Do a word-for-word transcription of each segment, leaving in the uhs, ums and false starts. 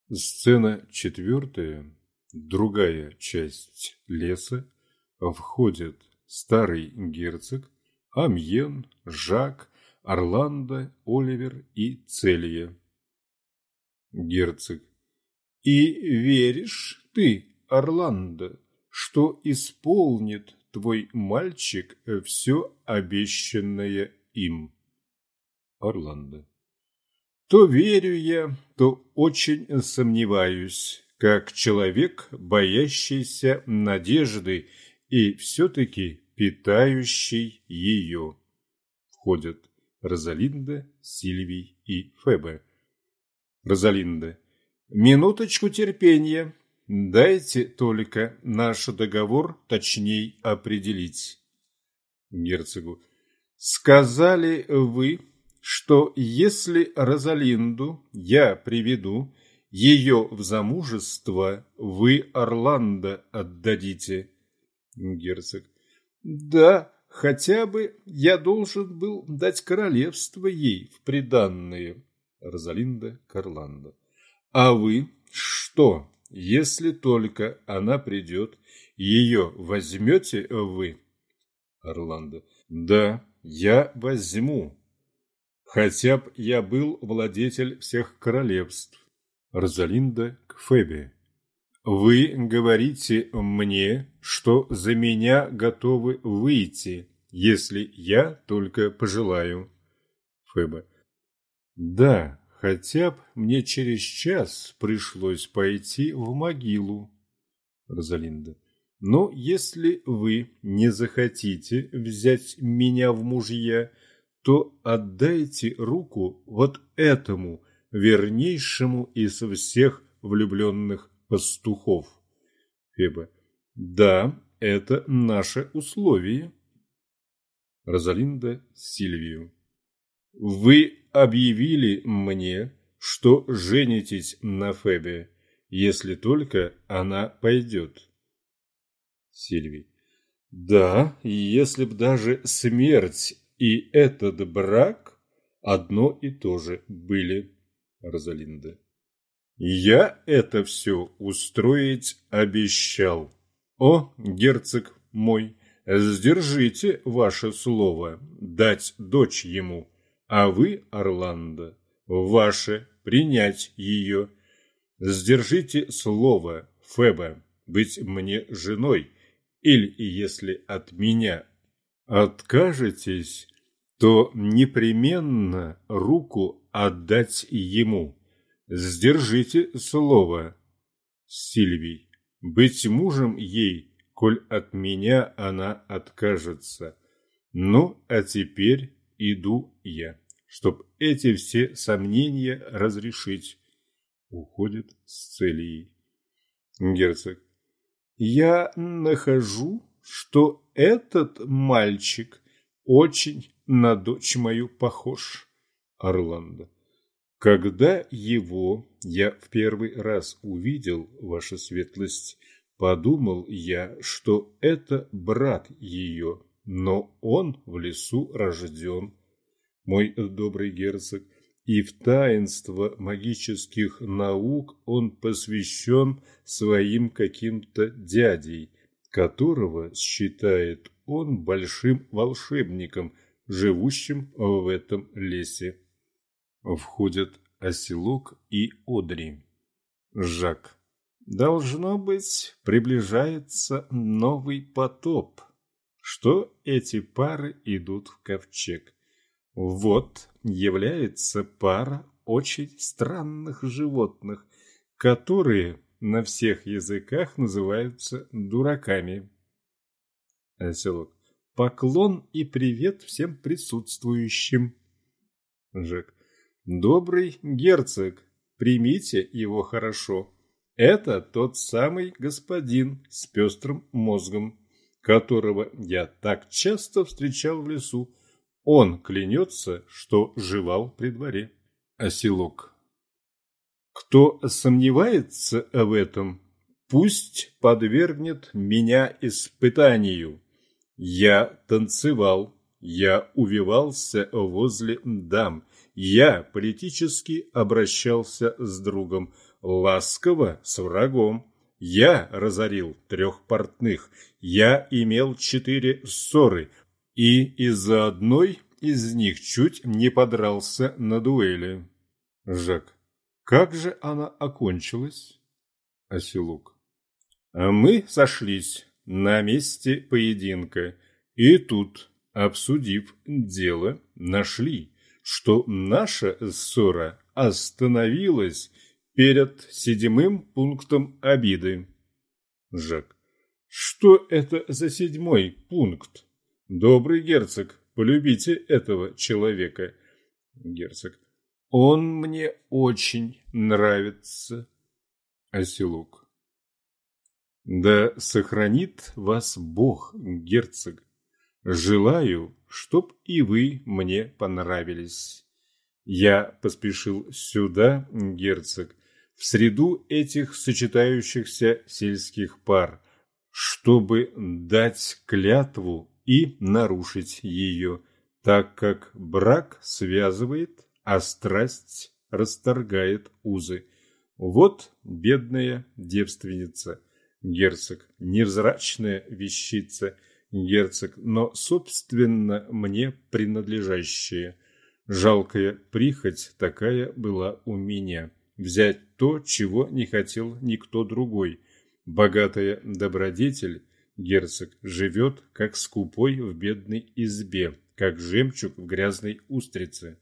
Сцена четвертая, другая часть леса. Входят старый герцог, Амьен, Жак, Орландо, Оливер и Целия. Герцог. И веришь ты, Орландо, что исполнит твой мальчик все обещанное им? Орландо. То верю я, то очень сомневаюсь, как человек, боящийся надежды и все-таки питающий ее. Входят Розалинда, Сильвий и Фебе. Розалинда. Минуточку терпения. Дайте только наш договор точней определить. Герцогу. Сказали вы, что если Розалинду я приведу, ее в замужество вы Орландо отдадите. Герцог. Да, хотя бы я должен был дать королевство ей в приданное. Розалинда к Орландо. А вы что, если только она придет, ее возьмете вы? Орландо. Да, я возьму. Хотя б я был владетель всех королевств. Розалинда к Фебе. Вы говорите мне, что за меня готовы выйти, если я только пожелаю. Феба. Да, хотя б мне через час пришлось пойти в могилу. Розалинда. Но если вы не захотите взять меня в мужья, то отдайте руку вот этому вернейшему из всех влюбленных пастухов. Феба. Да, это наше условие. Розалинда Сильвию. Вы объявили мне, что женитесь на Фебе, если только она пойдет. Сильвий. Да, если б даже смерть и этот брак одно и то же были. Розалинда. Я это все устроить обещал. О, герцог мой, сдержите ваше слово дать дочь ему, а вы, Орландо, ваше принять ее. Сдержите слово, Феба, быть мне женой, или если от меня откажетесь, то непременно руку отдать ему. Сдержите слово. Сильвий. Быть мужем ей, коль от меня она откажется. Ну, а теперь иду я, чтоб эти все сомнения разрешить. Уходит с Целией. Герцог. Я нахожу, что этот мальчик очень на дочь мою похож. Орландо. Когда его я в первый раз увидел, ваша светлость, подумал я, что это брат ее, но он в лесу рожден, мой добрый герцог, и в таинство магических наук он посвящен своим каким-то дядей, которого считает он большим волшебником, живущим в этом лесе. Входят Оселок и Одри. Жак. Должно быть, приближается новый потоп, что эти пары идут в ковчег. Вот является пара очень странных животных, которые на всех языках называются дураками. Оселок. Поклон и привет всем присутствующим. Жак. Добрый герцог, примите его хорошо. Это тот самый господин с пестрым мозгом, которого я так часто встречал в лесу. Он клянется, что жевал при дворе. Оселок. Кто сомневается в этом, пусть подвергнет меня испытанию. Я танцевал, я увивался возле дам, я политически обращался с другом. ласково с врагом. Я разорил трех портных, я имел четыре ссоры, и из-за одной из них чуть не подрался на дуэли. Жак. Как же она окончилась? Оселук. Мы сошлись на месте поединка, и тут, обсудив дело, нашли, что наша ссора остановилась перед седьмым пунктом обиды. Жак. Что это за седьмой пункт? Добрый герцог, полюбите этого человека. Герцог. Он мне очень нравится. Оселук. Да сохранит вас Бог, герцог. Желаю, чтоб и вы мне понравились. Я поспешил сюда, герцог, в среду этих сочетающихся сельских пар, чтобы дать клятву и нарушить ее, так как брак связывает, а страсть расторгает узы. Вот бедная девственница, герцог, невзрачная вещица, герцог, но собственно мне принадлежащая. Жалкая прихоть такая была у меня, взять то, чего не хотел никто другой. Богатая добродетель, герцог, живет, как скупой в бедной избе, как жемчуг в грязной устрице.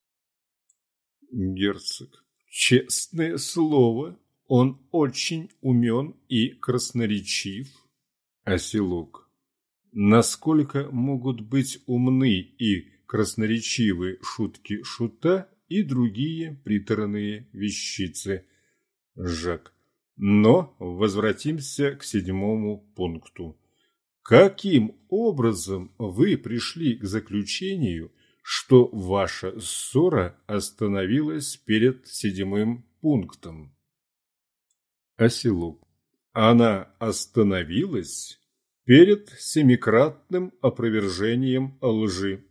Герцог. Честное слово, он очень умен и красноречив. Оселук. Насколько могут быть умны и красноречивы шутки шута и другие приторные вещицы. Жак. Но возвратимся к седьмому пункту. Каким образом вы пришли к заключению, что ваша ссора остановилась перед седьмым пунктом? Оселук. Она остановилась перед семикратным опровержением лжи.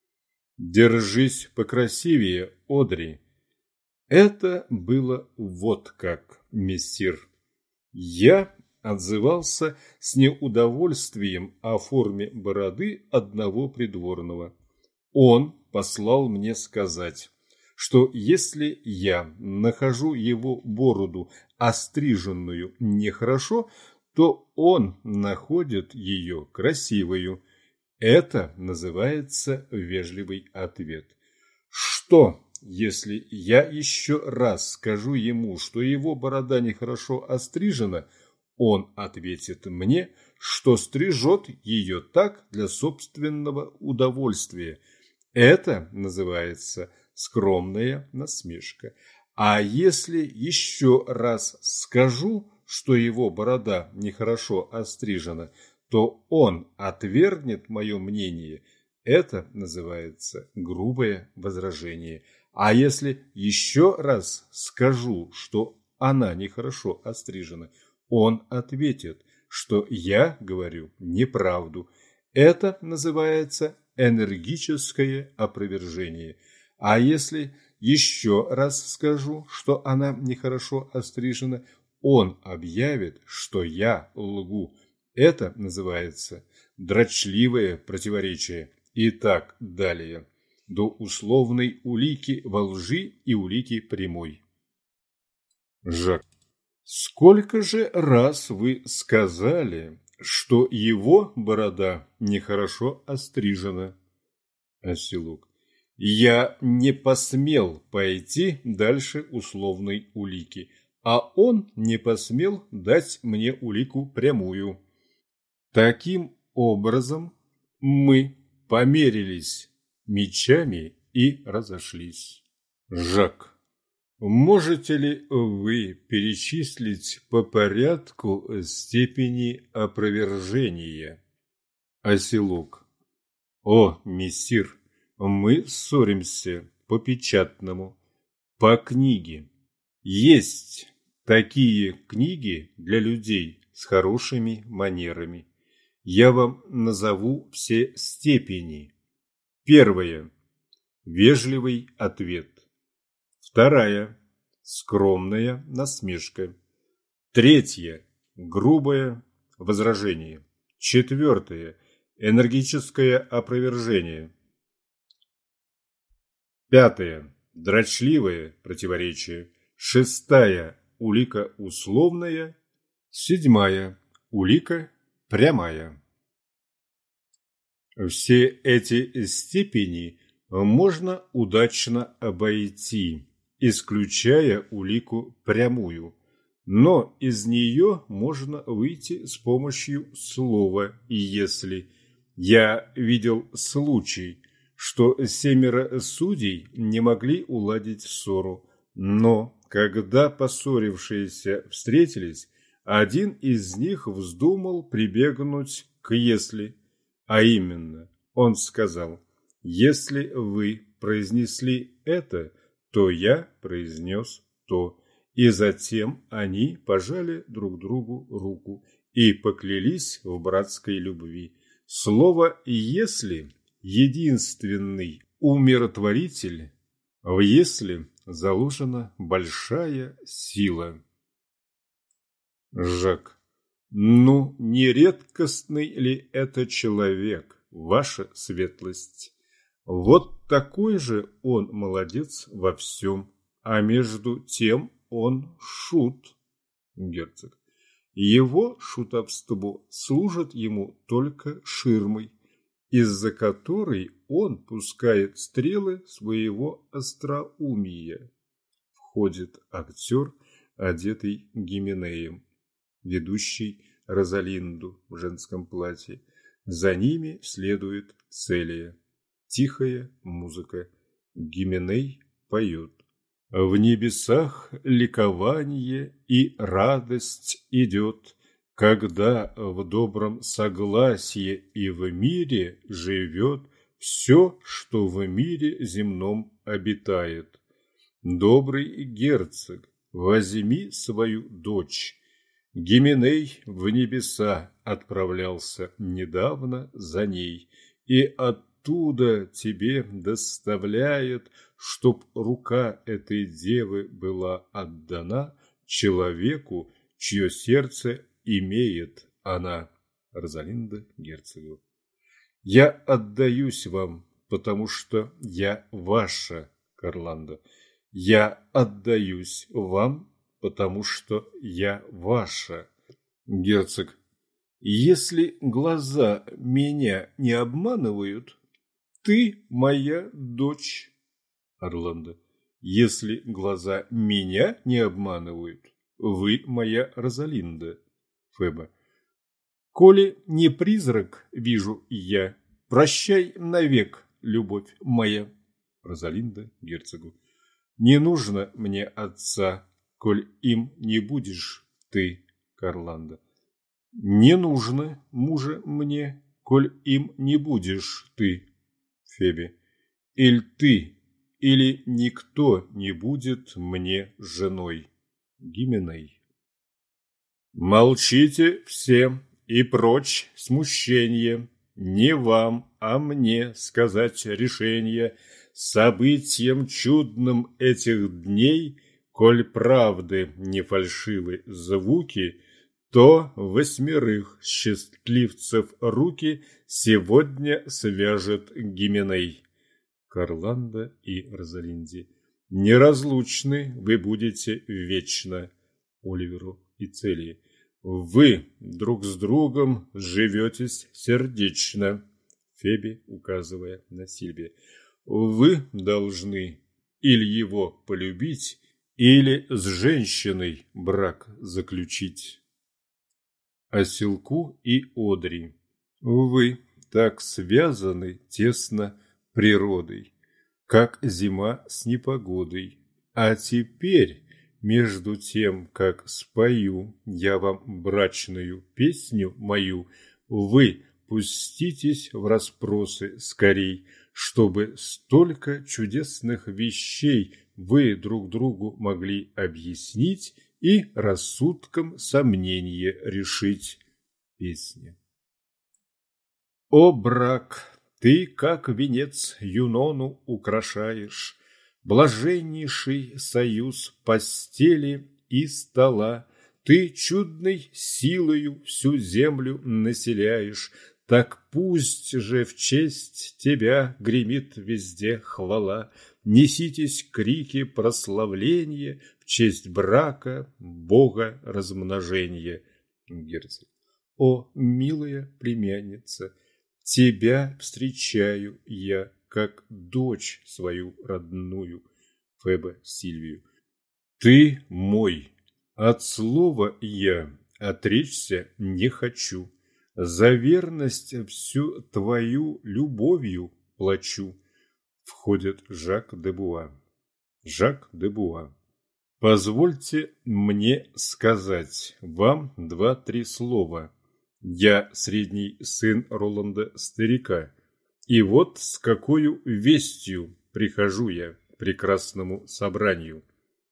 Держись покрасивее, Одри. Это было вот как, мессир. Я отзывался с неудовольствием о форме бороды одного придворного. Он послал мне сказать, что если я нахожу его бороду остриженную нехорошо, то он находит ее красивою. Это называется вежливый ответ. Что, если я еще раз скажу ему, что его борода нехорошо острижена, он ответит мне, что стрижет ее так для собственного удовольствия. Это называется скромная насмешка. А если еще раз скажу, что его борода нехорошо острижена, то он отвергнет мое мнение. Это называется грубое возражение. А если еще раз скажу, что она нехорошо острижена, он ответит, что я говорю неправду. Это называется энергическое опровержение. А если еще раз скажу, что она нехорошо острижена, он объявит, что я лгу. Это называется дрочливое противоречие. И так далее. До условной улики во лжи и улики прямой. Жак. Сколько же раз вы сказали, что его борода нехорошо острижена? Оселук. Я не посмел пойти дальше условной улики, а он не посмел дать мне улику прямую. Таким образом, мы померились мечами и разошлись. Жак. Можете ли вы перечислить по порядку степени опровержения? Оселук. О, мессир, мы ссоримся по печатному, по книге. Есть такие книги для людей с хорошими манерами. Я вам назову все степени. Первая. Вежливый ответ. Вторая. скромная насмешка. Третье – грубое возражение. Четвертое – энергическое опровержение. Пятое – дрочливое противоречие. Шестая – улика условная. Седьмая – улика прямая. Все эти степени можно удачно обойти, исключая улику прямую, но из нее можно выйти с помощью слова «если». Я видел случай, что семеро судей не могли уладить ссору, но когда поссорившиеся встретились, один из них вздумал прибегнуть к «если». А именно, он сказал: «Если вы произнесли это, то я произнес то». И затем они пожали друг другу руку и поклялись в братской любви. Слово «если» – единственный умиротворитель, в «если» заложена большая сила. Жак. Ну, не редкостный ли это человек, ваша светлость? Вот такой же он молодец во всем, а между тем он шут. Герцог. Его шутовство служит ему только ширмой, из-за которой он пускает стрелы своего остроумия. Входит актер, одетый Гименеем, ведущий Розалинду в женском платье. За ними следует Целия. Тихая музыка. Гименей поет. В небесах ликование и радость идет, когда в добром согласии и в мире живет все, что в мире земном обитает. Добрый герцог, возьми свою дочь. Гименей в небеса отправлялся недавно за ней, и оттуда тебе доставляет, чтоб рука этой девы была отдана человеку, чье сердце имеет она. Розалинда герцогу. Я отдаюсь вам, потому что я ваша, Карланда. Я отдаюсь вам, потому что я ваша. Герцог. Если глаза меня не обманывают, ты моя дочь. Орландо. Если глаза меня не обманывают, вы моя Розалинда. Феба. Коли не призрак вижу я, прощай навек, любовь моя. Розалинда герцогу. Не нужно мне отца, коль им не будешь ты, Карланда. Не нужно мужа мне, коль им не будешь ты, Фебе. Иль ты, или никто не будет мне женой, Гименей. Молчите все и прочь смущение, не вам, а мне сказать решение событиям чудным этих дней. Коль правды не фальшивы звуки, то восьмерых счастливцев руки сегодня свяжет Гименей. Карланда и Розалинде. Неразлучны вы будете вечно. Оливеру и Целии. Вы друг с другом живетесь сердечно. Фебе, указывая на Сильвия. Вы должны или его полюбить, или с женщиной брак заключить. Оселку и Одри. Вы так связаны тесно природой, как зима с непогодой. А теперь, между тем, как спою я вам брачную песню мою, вы пуститесь в расспросы скорей, чтобы столько чудесных вещей вы друг другу могли объяснить и рассудком сомнение решить. Песня. О, брак, ты, как венец, Юнону украшаешь, блаженнейший союз постели и стола. Ты чудной силою всю землю населяешь, так пусть же в честь тебя гремит везде хвала. Неситесь крики прославления в честь брака Бога размножения. Герцог. О, милая племянница, тебя встречаю я, как дочь свою родную. Феба Сильвию. Ты мой. От слова я отречься не хочу. За верность всю твою любовью плачу. Входит Жак де Буа. Жак де Буа. Позвольте мне сказать вам два-три слова. Я средний сын Роланда Старика. И вот с какою вестью прихожу я к прекрасному собранию.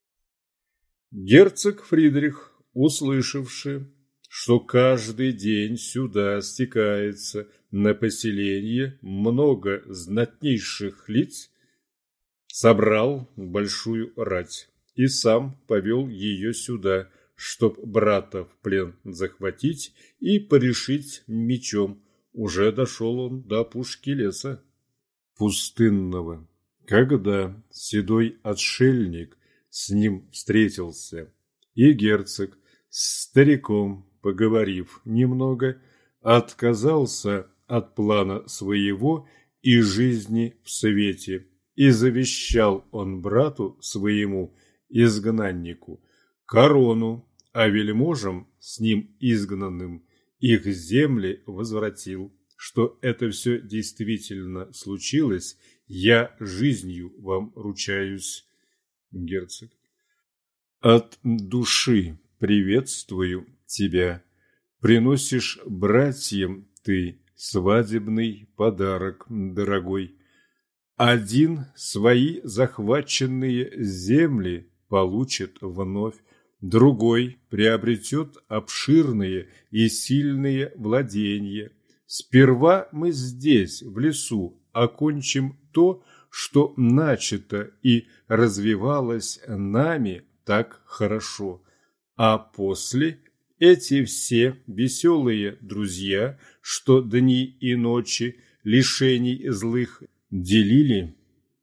Герцог Фридрих, услышавши, что каждый день сюда стекается на поселение много знатнейших лиц, собрал большую рать и сам повел ее сюда, чтоб брата в плен захватить и порешить мечом. Уже дошел он до опушки леса пустынного, когда седой отшельник с ним встретился, и герцог с стариком, поговорив немного, отказался от плана своего и жизни в свете, и завещал он брату своему, изгнаннику, корону, а вельможам, с ним изгнанным, их земли возвратил. Что это все действительно случилось, я жизнью вам ручаюсь. Герцог. От души приветствую тебя. Приносишь братьям ты свадебный подарок, дорогой. Один свои захваченные земли получит вновь, другой приобретет обширные и сильные владения. Сперва мы здесь, в лесу, окончим то, что начато и развивалось нами так хорошо, а после эти все веселые друзья, что дни и ночи лишений злых делили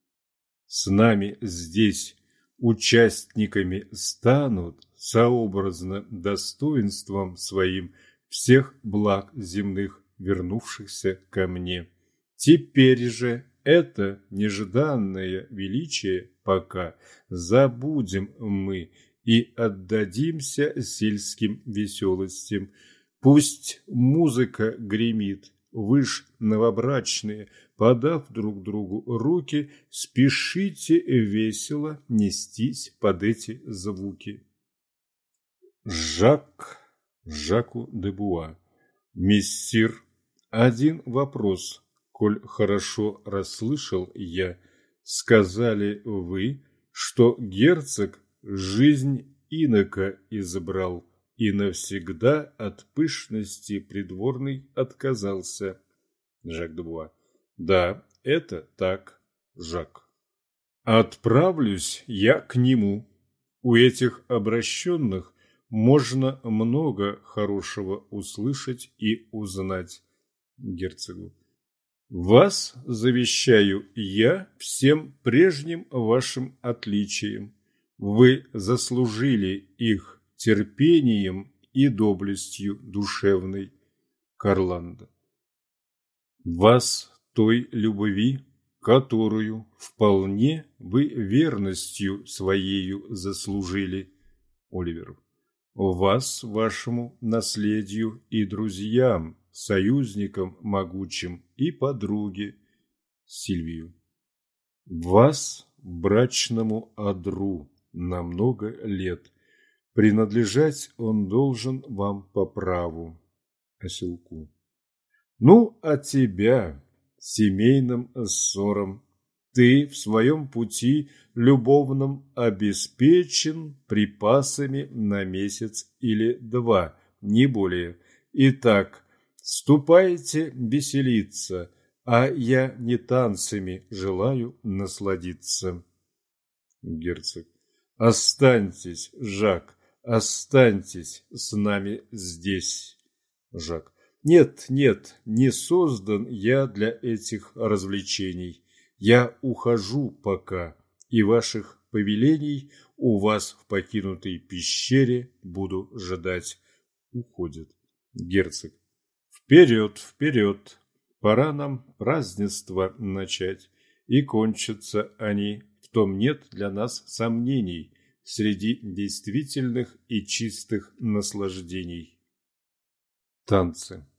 с нами здесь, участниками станут сообразно достоинством своим всех благ земных, вернувшихся ко мне. Теперь же это нежданное величие пока забудем мы и отдадимся сельским веселостям. Пусть музыка гремит, вы ж новобрачные, подав друг другу руки, спешите весело нестись под эти звуки. Жак Жаку де Буа. Мессир, один вопрос, коль хорошо расслышал я. Сказали вы, что герцог жизнь инока избрал и навсегда от пышности придворной отказался. Жак де Буа. Да, это так, Жак. Отправлюсь я к нему. У этих обращенных можно много хорошего услышать и узнать. Герцогу. Вас завещаю я всем прежним вашим отличиям. Вы заслужили их терпением и доблестью душевной. Карланда. Вас той любви, которую вполне вы верностью своею заслужили. Оливер. Вас вашему наследию и друзьям, союзникам могучим и подруге. Сильвию. Вас брачному одру на много лет. Принадлежать он должен вам по праву. Оселку. Ну, а тебя, семейным ссором, ты в своем пути любовном обеспечен припасами на месяц или два, не более. Итак, ступайте веселиться, а я не танцами желаю насладиться. Герцог. Останьтесь, Жак, останьтесь с нами здесь. Жак. Нет, нет, не создан я для этих развлечений. Я ухожу пока, и ваших повелений у вас в покинутой пещере буду ждать. Уходит. Герцог. Вперед, вперед, пора нам празднество начать, и кончатся они, в том нет для нас сомнений, среди действительных и чистых наслаждений. Танцы.